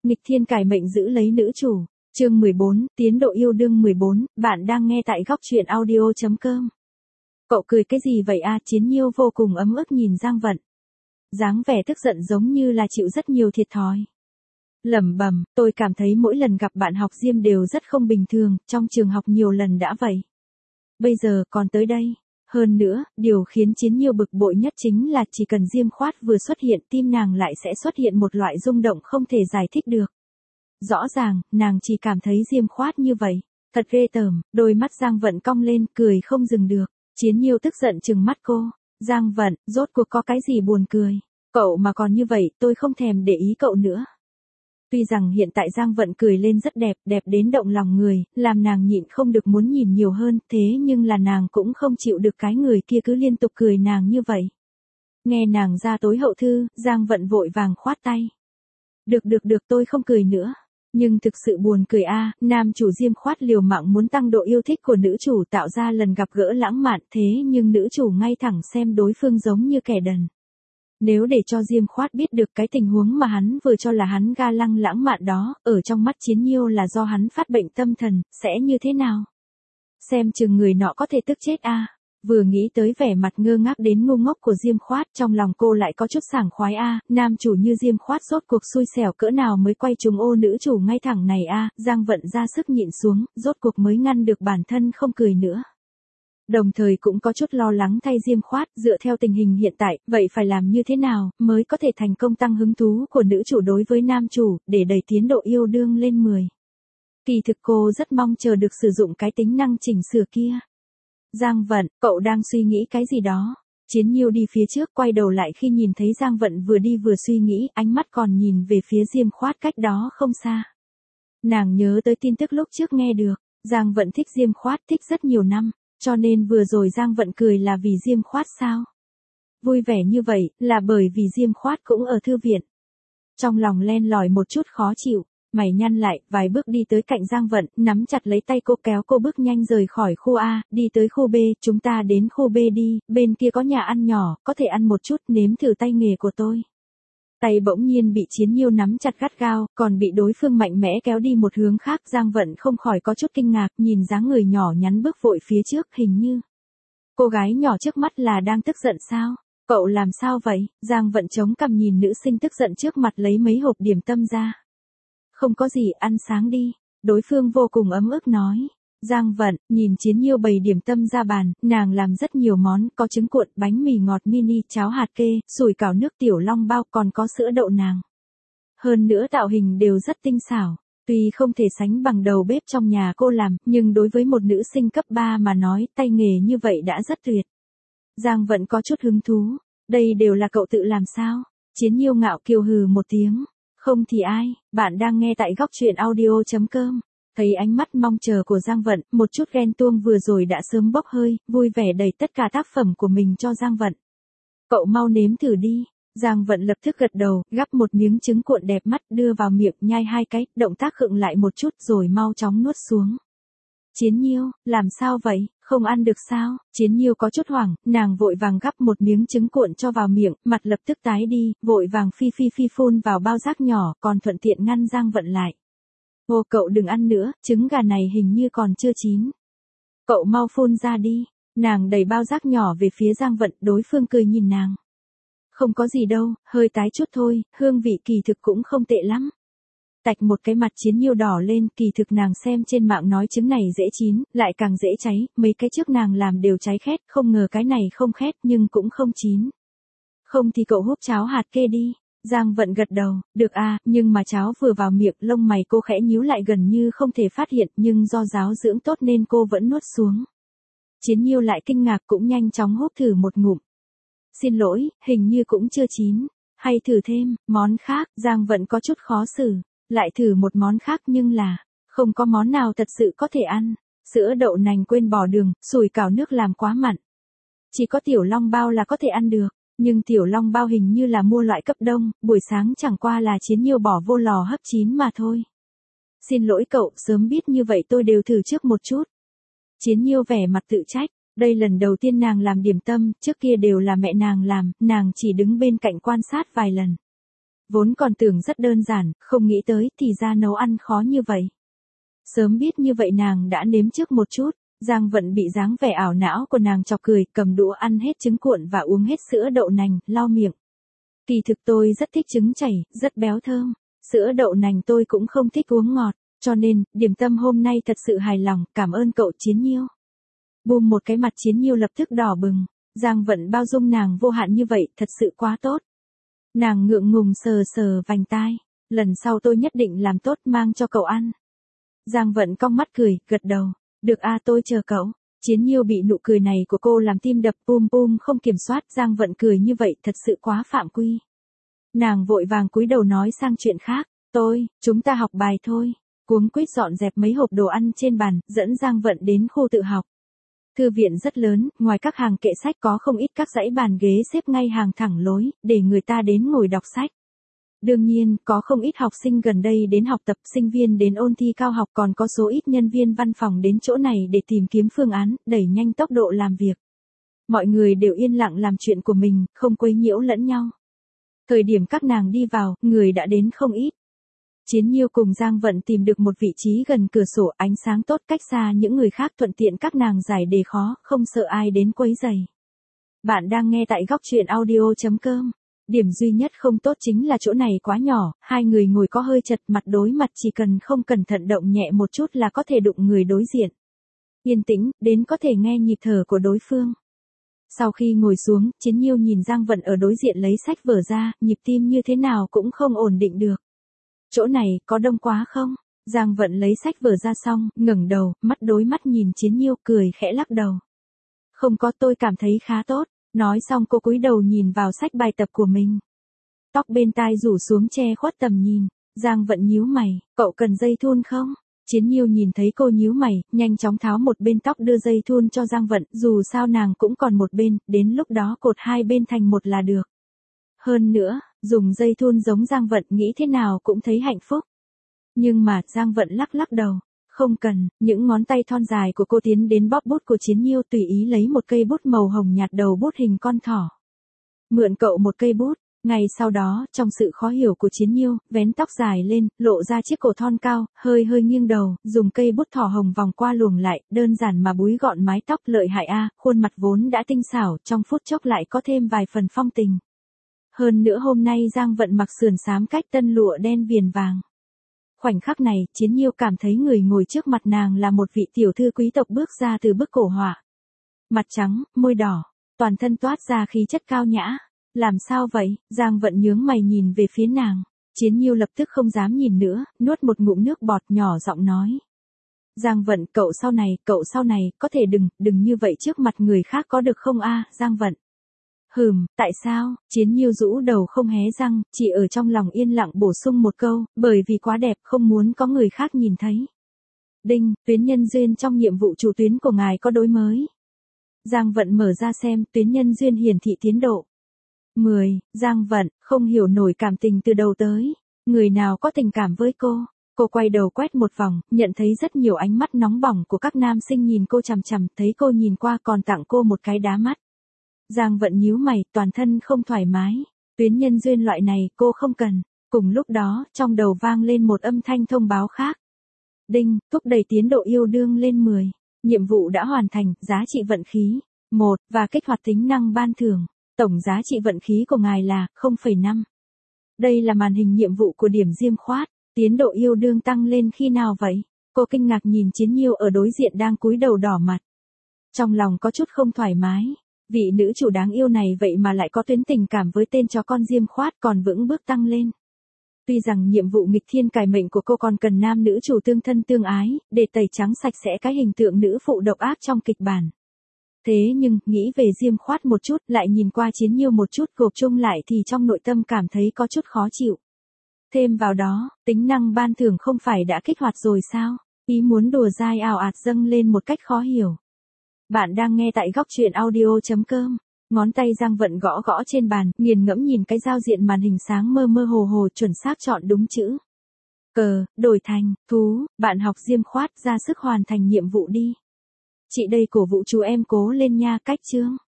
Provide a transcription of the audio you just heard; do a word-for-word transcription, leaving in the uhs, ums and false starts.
Nghịch thiên cải mệnh giữ lấy nữ chủ, chương mười bốn, tiến độ yêu đương mười bốn, bạn đang nghe tại góc truyện audio chấm com. Cậu cười cái gì vậy a? Chiến Nhiêu vô cùng ấm ức nhìn Giang Vận. Dáng vẻ tức giận giống như là chịu rất nhiều thiệt thòi. Lẩm bẩm, tôi cảm thấy mỗi lần gặp bạn học Diêm đều rất không bình thường, trong trường học nhiều lần đã vậy. Bây giờ còn tới đây. Hơn nữa, điều khiến Chiến Nhiêu bực bội nhất chính là chỉ cần Diêm Khoát vừa xuất hiện tim nàng lại sẽ xuất hiện một loại rung động không thể giải thích được. Rõ ràng, nàng chỉ cảm thấy Diêm Khoát như vậy. Thật ghê tởm, đôi mắt Giang Vận cong lên, cười không dừng được. Chiến Nhiêu tức giận trừng mắt cô. Giang Vận, rốt cuộc có cái gì buồn cười? Cậu mà còn như vậy, tôi không thèm để ý cậu nữa. Tuy rằng hiện tại Giang Vận cười lên rất đẹp, đẹp đến động lòng người, làm nàng nhịn không được muốn nhìn nhiều hơn, thế nhưng là nàng cũng không chịu được cái người kia cứ liên tục cười nàng như vậy. Nghe nàng ra tối hậu thư, Giang Vận vội vàng khoát tay. Được được được, tôi không cười nữa. Nhưng thực sự buồn cười a, nam chủ Diêm Khoát liều mạng muốn tăng độ yêu thích của nữ chủ tạo ra lần gặp gỡ lãng mạn, thế nhưng nữ chủ ngay thẳng xem đối phương giống như kẻ đần. Nếu để cho Diêm Khoát biết được cái tình huống mà hắn vừa cho là hắn ga lăng lãng mạn đó, ở trong mắt Chiến Nhiêu là do hắn phát bệnh tâm thần, sẽ như thế nào? Xem chừng người nọ có thể tức chết a. Vừa nghĩ tới vẻ mặt ngơ ngác đến ngu ngốc của Diêm Khoát, trong lòng cô lại có chút sảng khoái a, nam chủ như Diêm Khoát rốt cuộc xui xẻo cỡ nào mới quay trúng ô nữ chủ ngay thẳng này a, Giang Vận ra sức nhịn xuống, rốt cuộc mới ngăn được bản thân không cười nữa. Đồng thời cũng có chút lo lắng thay Diêm Khoát, dựa theo tình hình hiện tại, vậy phải làm như thế nào, mới có thể thành công tăng hứng thú của nữ chủ đối với nam chủ, để đẩy tiến độ yêu đương lên mười. Kỳ thực cô rất mong chờ được sử dụng cái tính năng chỉnh sửa kia. Giang Vận, cậu đang suy nghĩ cái gì đó? Chiến Nhiêu đi phía trước quay đầu lại khi nhìn thấy Giang Vận vừa đi vừa suy nghĩ, ánh mắt còn nhìn về phía Diêm Khoát cách đó không xa. Nàng nhớ tới tin tức lúc trước nghe được, Giang Vận thích Diêm Khoát thích rất nhiều năm. Cho nên vừa rồi Giang Vận cười là vì Diêm Khoát sao? Vui vẻ như vậy, là bởi vì Diêm Khoát cũng ở thư viện. Trong lòng len lỏi một chút khó chịu, mày nhăn lại, vài bước đi tới cạnh Giang Vận, nắm chặt lấy tay cô kéo cô bước nhanh rời khỏi khu A, đi tới khu B, chúng ta đến khu B đi, bên kia có nhà ăn nhỏ, có thể ăn một chút, nếm thử tay nghề của tôi. Tay bỗng nhiên bị Chiến Nhiêu nắm chặt gắt gao, còn bị đối phương mạnh mẽ kéo đi một hướng khác, Giang Vận không khỏi có chút kinh ngạc, nhìn dáng người nhỏ nhắn bước vội phía trước, hình như cô gái nhỏ trước mắt là đang tức giận sao? Cậu làm sao vậy? Giang Vận chống cằm nhìn nữ sinh tức giận trước mặt lấy mấy hộp điểm tâm ra. Không có gì, ăn sáng đi. Đối phương vô cùng ấm ức nói. Giang Vận, nhìn Chiến Nhiêu bày điểm tâm ra bàn, nàng làm rất nhiều món, có trứng cuộn, bánh mì ngọt mini, cháo hạt kê, sủi cảo nước tiểu long bao, còn có sữa đậu nàng. Hơn nữa tạo hình đều rất tinh xảo, tuy không thể sánh bằng đầu bếp trong nhà cô làm, nhưng đối với một nữ sinh cấp ba mà nói, tay nghề như vậy đã rất tuyệt. Giang Vận có chút hứng thú, đây đều là cậu tự làm sao? Chiến Nhiêu ngạo kiều hừ một tiếng, không thì ai, bạn đang nghe tại góc truyện audio chấm com. Thấy ánh mắt mong chờ của Giang Vận, một chút ghen tuông vừa rồi đã sớm bốc hơi, vui vẻ đẩy tất cả tác phẩm của mình cho Giang Vận. Cậu mau nếm thử đi. Giang Vận lập tức gật đầu, gắp một miếng trứng cuộn đẹp mắt đưa vào miệng nhai hai cái, động tác khựng lại một chút rồi mau chóng nuốt xuống. Chiến Nhiêu, làm sao vậy, không ăn được sao? Chiến Nhiêu có chút hoảng, nàng vội vàng gắp một miếng trứng cuộn cho vào miệng, mặt lập tức tái đi, vội vàng phi phi phi phun vào bao rác nhỏ, còn thuận tiện ngăn Giang Vận lại. Ô cậu đừng ăn nữa, trứng gà này hình như còn chưa chín. Cậu mau phun ra đi. Nàng đẩy bao rác nhỏ về phía Giang Vận, đối phương cười nhìn nàng. Không có gì đâu, hơi tái chút thôi, hương vị kỳ thực cũng không tệ lắm. Tạch một cái mặt Chiến Nhiêu đỏ lên, kỳ thực nàng xem trên mạng nói trứng này dễ chín, lại càng dễ cháy, mấy cái trước nàng làm đều cháy khét, không ngờ cái này không khét nhưng cũng không chín. Không thì cậu húp cháo hạt kê đi. Giang Vận gật đầu, được à, nhưng mà cháo vừa vào miệng lông mày cô khẽ nhíu lại gần như không thể phát hiện nhưng do giáo dưỡng tốt nên cô vẫn nuốt xuống. Chiến Nhiêu lại kinh ngạc cũng nhanh chóng húp thử một ngụm. Xin lỗi, hình như cũng chưa chín, hay thử thêm, món khác, Giang Vận có chút khó xử, lại thử một món khác nhưng là, không có món nào thật sự có thể ăn, sữa đậu nành quên bỏ đường, sủi cảo nước làm quá mặn. Chỉ có tiểu long bao là có thể ăn được. Nhưng tiểu long bao hình như là mua loại cấp đông, buổi sáng chẳng qua là Chiến Nhiêu bỏ vô lò hấp chín mà thôi. Xin lỗi cậu, sớm biết như vậy tôi đều thử trước một chút. Chiến Nhiêu vẻ mặt tự trách, đây lần đầu tiên nàng làm điểm tâm, trước kia đều là mẹ nàng làm, nàng chỉ đứng bên cạnh quan sát vài lần. Vốn còn tưởng rất đơn giản, không nghĩ tới thì ra nấu ăn khó như vậy. Sớm biết như vậy nàng đã nếm trước một chút. Giang Vận bị dáng vẻ ảo não của nàng chọc cười, cầm đũa ăn hết trứng cuộn và uống hết sữa đậu nành, lau miệng. Kỳ thực tôi rất thích trứng chảy, rất béo thơm. Sữa đậu nành tôi cũng không thích uống ngọt, cho nên, điểm tâm hôm nay thật sự hài lòng, cảm ơn cậu Chiến Nhiêu. Bùm một cái mặt Chiến Nhiêu lập tức đỏ bừng. Giang Vận bao dung nàng vô hạn như vậy, thật sự quá tốt. Nàng ngượng ngùng sờ sờ vành tai. Lần sau tôi nhất định làm tốt mang cho cậu ăn. Giang Vận cong mắt cười, gật đầu. Được a, tôi chờ cậu. Chiến Nhiêu bị nụ cười này của cô làm tim đập bum bum không kiểm soát. Giang Vận cười như vậy thật sự quá phạm quy. Nàng vội vàng cúi đầu nói sang chuyện khác. Tôi, chúng ta học bài thôi. Cuống quýt dọn dẹp mấy hộp đồ ăn trên bàn, dẫn Giang Vận đến khu tự học. Thư viện rất lớn, ngoài các hàng kệ sách có không ít các dãy bàn ghế xếp ngay hàng thẳng lối, để người ta đến ngồi đọc sách. Đương nhiên, có không ít học sinh gần đây đến học tập, sinh viên đến ôn thi cao học, còn có số ít nhân viên văn phòng đến chỗ này để tìm kiếm phương án, đẩy nhanh tốc độ làm việc. Mọi người đều yên lặng làm chuyện của mình, không quấy nhiễu lẫn nhau. Thời điểm các nàng đi vào, người đã đến không ít. Chiến Nhiêu cùng Giang Vận tìm được một vị trí gần cửa sổ, ánh sáng tốt, cách xa những người khác, thuận tiện các nàng giải đề khó, không sợ ai đến quấy rầy. Bạn đang nghe tại góc truyện audio chấm com. Điểm duy nhất không tốt chính là chỗ này quá nhỏ, hai người ngồi có hơi chật, mặt đối mặt, chỉ cần không cẩn thận động nhẹ một chút là có thể đụng người đối diện. Yên tĩnh, đến có thể nghe nhịp thở của đối phương. Sau khi ngồi xuống, Chiến Nhiêu nhìn Giang Vận ở đối diện lấy sách vở ra, nhịp tim như thế nào cũng không ổn định được. Chỗ này, có đông quá không? Giang Vận lấy sách vở ra xong, ngẩng đầu, mắt đối mắt nhìn Chiến Nhiêu, cười khẽ lắc đầu. Không có, tôi cảm thấy khá tốt. Nói xong cô cúi đầu nhìn vào sách bài tập của mình. Tóc bên tai rủ xuống che khuất tầm nhìn. Giang Vận nhíu mày, cậu cần dây thun không? Chiến Nhiêu nhìn thấy cô nhíu mày, nhanh chóng tháo một bên tóc đưa dây thun cho Giang Vận, dù sao nàng cũng còn một bên, đến lúc đó cột hai bên thành một là được. Hơn nữa, dùng dây thun giống Giang Vận nghĩ thế nào cũng thấy hạnh phúc. Nhưng mà, Giang Vận lắc lắc đầu. Không cần, những ngón tay thon dài của cô tiến đến bóp bút của Chiến Nhiêu, tùy ý lấy một cây bút màu hồng nhạt, đầu bút hình con thỏ. Mượn cậu một cây bút. Ngày sau đó, trong sự khó hiểu của Chiến Nhiêu, vén tóc dài lên, lộ ra chiếc cổ thon cao, hơi hơi nghiêng đầu, dùng cây bút thỏ hồng vòng qua luồng lại, đơn giản mà búi gọn mái tóc, lợi hại a, khuôn mặt vốn đã tinh xảo, trong phút chốc lại có thêm vài phần phong tình. Hơn nữa hôm nay Giang Vận mặc sườn xám cách tân lụa đen viền vàng. Khoảnh khắc này, Chiến Nhiêu cảm thấy người ngồi trước mặt nàng là một vị tiểu thư quý tộc bước ra từ bức cổ họa. Mặt trắng, môi đỏ, toàn thân toát ra khí chất cao nhã. Làm sao vậy? Giang Vận nhướng mày nhìn về phía nàng. Chiến Nhiêu lập tức không dám nhìn nữa, nuốt một ngụm nước bọt, nhỏ giọng nói. Giang Vận, cậu sau này, cậu sau này, có thể đừng, đừng như vậy trước mặt người khác có được không a? Giang Vận. Hừm, tại sao? Chiến Nhiêu rũ đầu không hé răng, chỉ ở trong lòng yên lặng bổ sung một câu, bởi vì quá đẹp, không muốn có người khác nhìn thấy. Đinh, tuyến nhân duyên trong nhiệm vụ chủ tuyến của ngài có đổi mới. Giang Vận mở ra xem, tuyến nhân duyên hiển thị tiến độ. mười, Giang Vận, không hiểu nổi cảm tình từ đầu tới. Người nào có tình cảm với cô? Cô quay đầu quét một vòng, nhận thấy rất nhiều ánh mắt nóng bỏng của các nam sinh nhìn cô chằm chằm, thấy cô nhìn qua còn tặng cô một cái đá mắt. Giang Vận nhíu mày, toàn thân không thoải mái. Tuyến nhân duyên loại này, cô không cần. Cùng lúc đó, trong đầu vang lên một âm thanh thông báo khác. Đinh, thúc đẩy tiến độ yêu đương lên mười. Nhiệm vụ đã hoàn thành, giá trị vận khí. một, và kích hoạt tính năng ban thưởng. Tổng giá trị vận khí của ngài là không phẩy năm. Đây là màn hình nhiệm vụ của điểm diêm khoát. Tiến độ yêu đương tăng lên khi nào vậy? Cô kinh ngạc nhìn Chiến Nhiêu ở đối diện đang cúi đầu đỏ mặt. Trong lòng có chút không thoải mái. Vị nữ chủ đáng yêu này vậy mà lại có tuyến tình cảm với tên chó con diêm khoát, còn vững bước tăng lên. Tuy rằng nhiệm vụ nghịch thiên cải mệnh của cô còn cần nam nữ chủ tương thân tương ái, để tẩy trắng sạch sẽ cái hình tượng nữ phụ độc ác trong kịch bản. Thế nhưng, nghĩ về diêm khoát một chút, lại nhìn qua Chiến Nhiêu một chút, gộp chung lại thì trong nội tâm cảm thấy có chút khó chịu. Thêm vào đó, tính năng ban thưởng không phải đã kích hoạt rồi sao? Ý muốn đùa dai ào ạt dâng lên một cách khó hiểu. Bạn đang nghe tại góc truyện audio chấm com. Ngón tay Giang Vận gõ gõ trên bàn, nghiền ngẫm nhìn cái giao diện màn hình sáng mơ mơ hồ hồ, chuẩn xác chọn đúng chữ. Cờ, đổi thành, thú, bạn học diêm khoát, ra sức hoàn thành nhiệm vụ đi. Chị đây cổ vũ chú em cố lên nha, cách chương.